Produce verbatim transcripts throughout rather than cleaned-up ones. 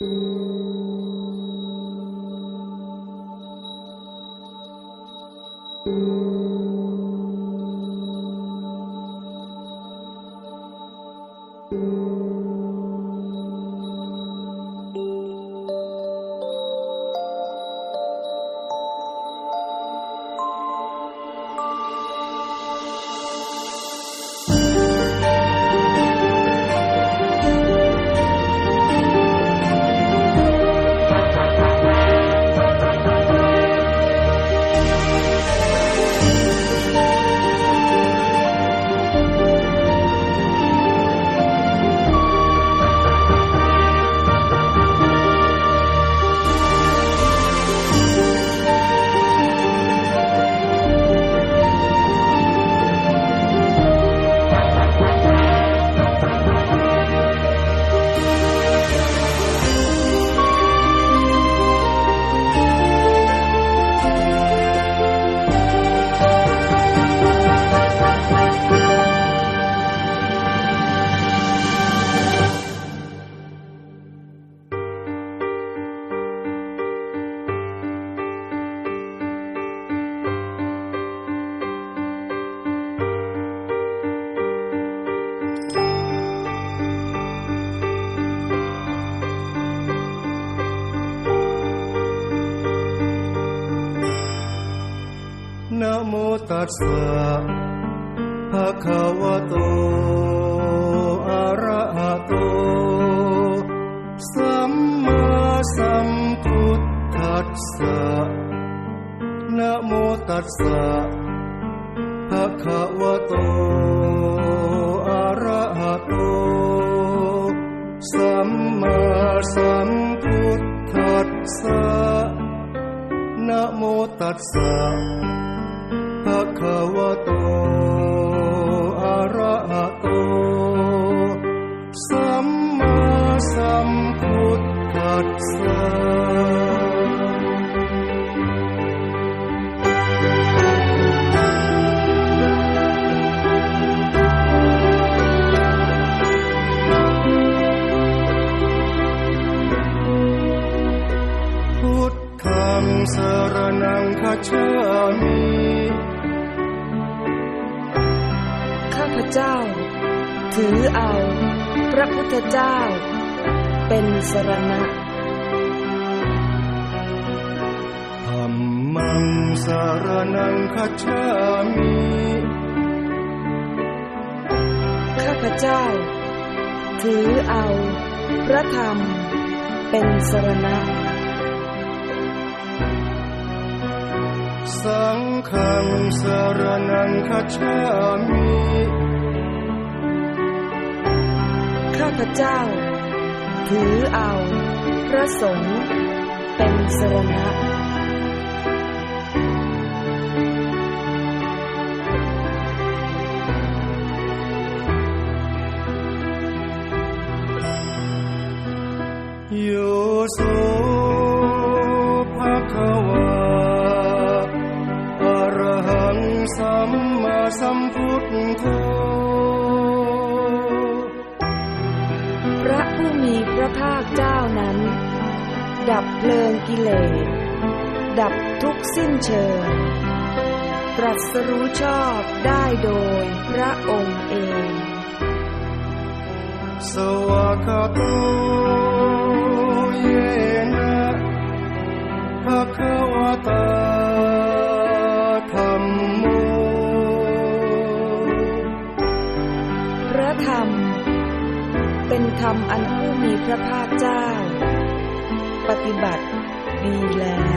นะโมตัสสะภะคะวะโตอะระหะโตสัมมาสัมพุทธัสสะนะโมตัสสะภะคะวะโตอะระหะโตสัมมาสัมพุทธัสสะนะโมตัสสะภะคะวะโตอะระหะโตสัมมาสัมพุทธัสสะพุทธังสรณังคัจฉามิข้าพเจ้าถือเอาพระพุทธเจ้าเป็นสรณะธัมมังสรณังคัจฉามิข้าพเจ้าถือเอาพระธรรมเป็นสรณะสังฆังสรณังคัจฉามิข้าพเจ้าถือเอาพระสงฆ์เป็นสรณะโยโสภะคะวาอะระหังสัมมาสัมพุทโธพระผู้มีพระภาคเจ้านั้นดับเพลิงกิเลสดับทุกข์สิ้นเชิงตรัสรู้ชอบได้โดยพระองค์เองสวากขาโตเยนะภะคะวะตาธัมโมพระธรรมเป็นธรรมอันผู้มีพระภาคเจ้าปฏิบัติดีแล้ว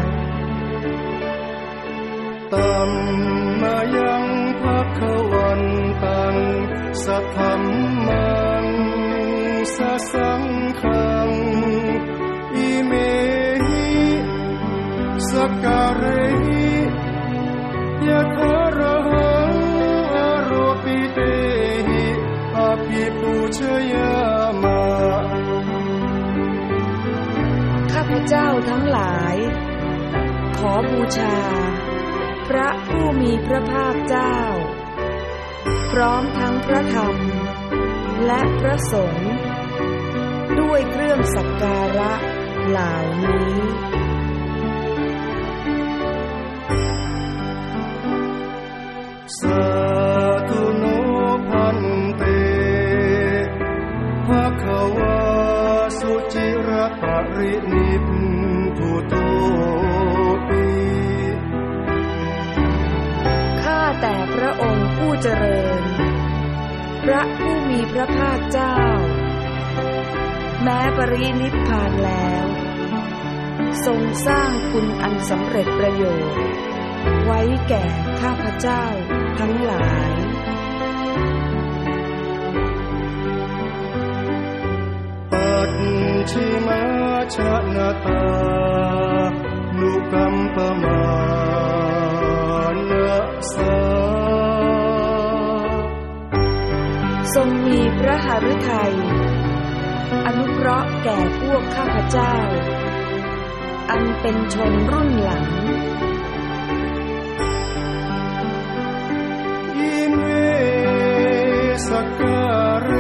ตัมมายังภะคะวันตังสัทธัมมังสสังฆังอิเมหิสักการะหิยะถาระหังอโรปิเตหิอภิปูชยามะข้าพเจ้าทั้งหลายขอบูชาพระผู้มีพระภาคเจ้าพร้อมทั้งพระธรรมและพระสงฆ์ด้วยเครื่องสักการะเหล่านี้สาธุโนพันเตภควาสุจิระปรินิพพุโตปิข้าแต่พระองค์ผู้เจริญพระผู้มีพระภาคเจ้าแม้ปรินิพพานแล้วทรงสร้างคุณอันสำเร็จประโยชน์ไว้แก่ข้าพเจ้าทั้งหลายปัจฉิมาชนะตานุกัมปมานะสาทรงมีพระหฤทัยอนุเคราะห์แก่พวกข้าพเจ้าอันเป็นชนรุ่นหลังอิเมสการเร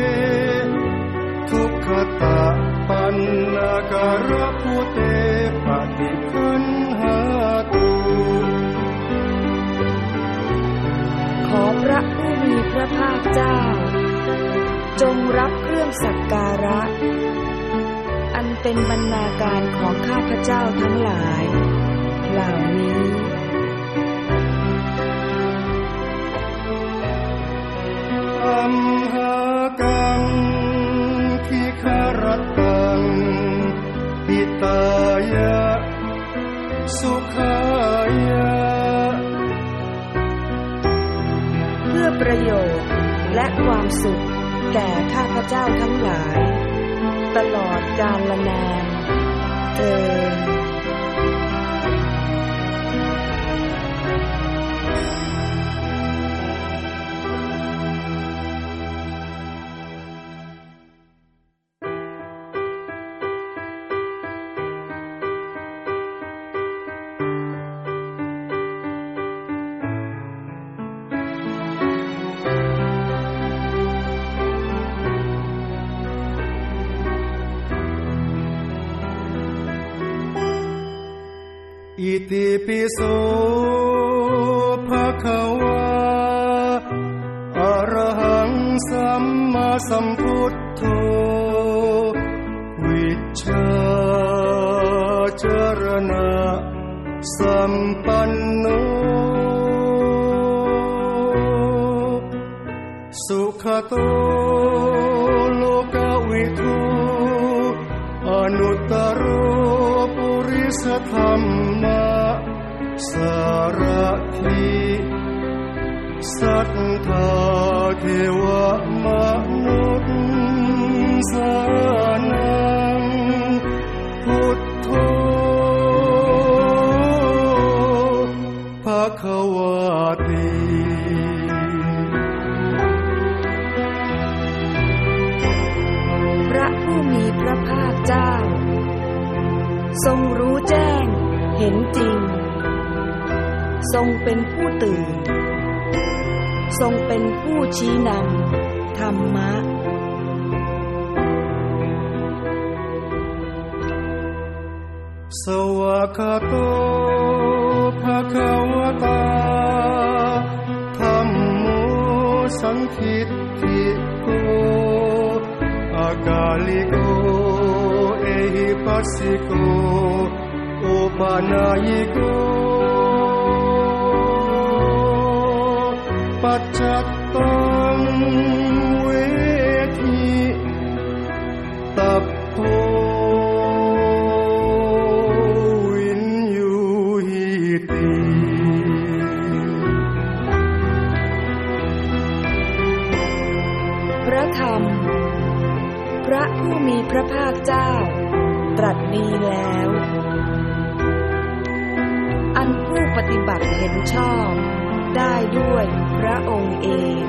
ทุกขตะปันนาการะพุเตปฏิคันหาตุขอพระผู้มีพระภาคเจ้าจงรับเครื่องสักการะอันเป็นบรรณาการของข้าพเจ้าทั้งหลายเหล่านี้อัมหากังคิคารตังปิตายะสุขายะเพื่อประโยชน์และความสุขแก่ข้าพเจ้าทั้งหลายตลอดกาลนานเทอญอิติปิโสภควาอะระหังสัมมาสัมพุทโธวิชชาจารณะสัมปันโนสุขโตโลกวิทูอนุตตโรปุริสธรรมะสารถิสัทธาเทวมนุษย์สานังพุทโธภควติพระผู้มีพระภาคเจ้าทรงรู้แจ้งเห็นจริงทรงเป็นผู้ตื่นทรงเป็นผู้ชี้นำธรรมะสวากขาโตภควตาธัมโมสังคิตติโกอากาลิโกเอหิปัสสิโกโอปานายิโกปัจจัตตังเวทิตัพโพวินยูหิติพระธรรมพระผู้มีพระภาคเจ้าตรัสดีแล้วอันผู้ปฏิบัติเห็นชอบได้ด้วยพระองค์เอง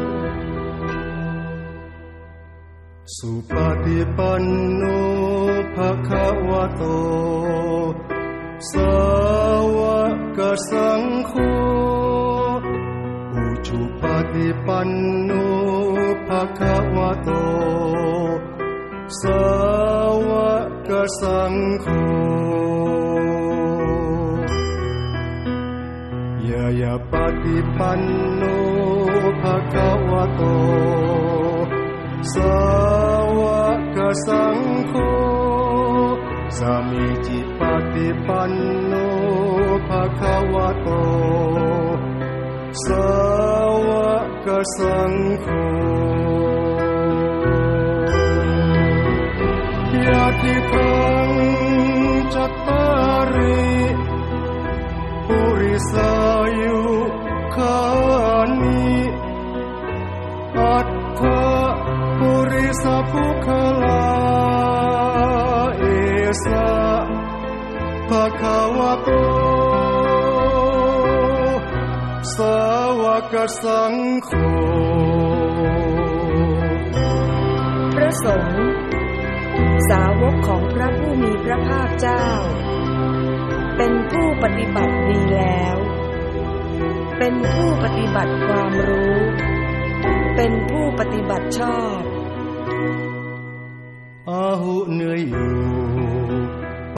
สุปฏิปันโนภภควโตสาวกสังโฆอุชุปฏิปันโนภควโตสาวกสังโฆยายาปฏิปันโนภควโตสาวกสังโฆสามีจิปฏิปันโนภควโตสาวกสังโฆยะติทังจัตตาริปุริสายุคานิอัตถะปุริสภุคลาเอสะภควโตสาวกสังโฆพระสงฆ์สาวกของพระผู้มีพระภาคเจ้าเป็นผู้ปฏิบัติดีแล้วเป็นผู้ปฏิบัติความรู้เป็นผู้ปฏิบัติชอบอาหุเนยอยู่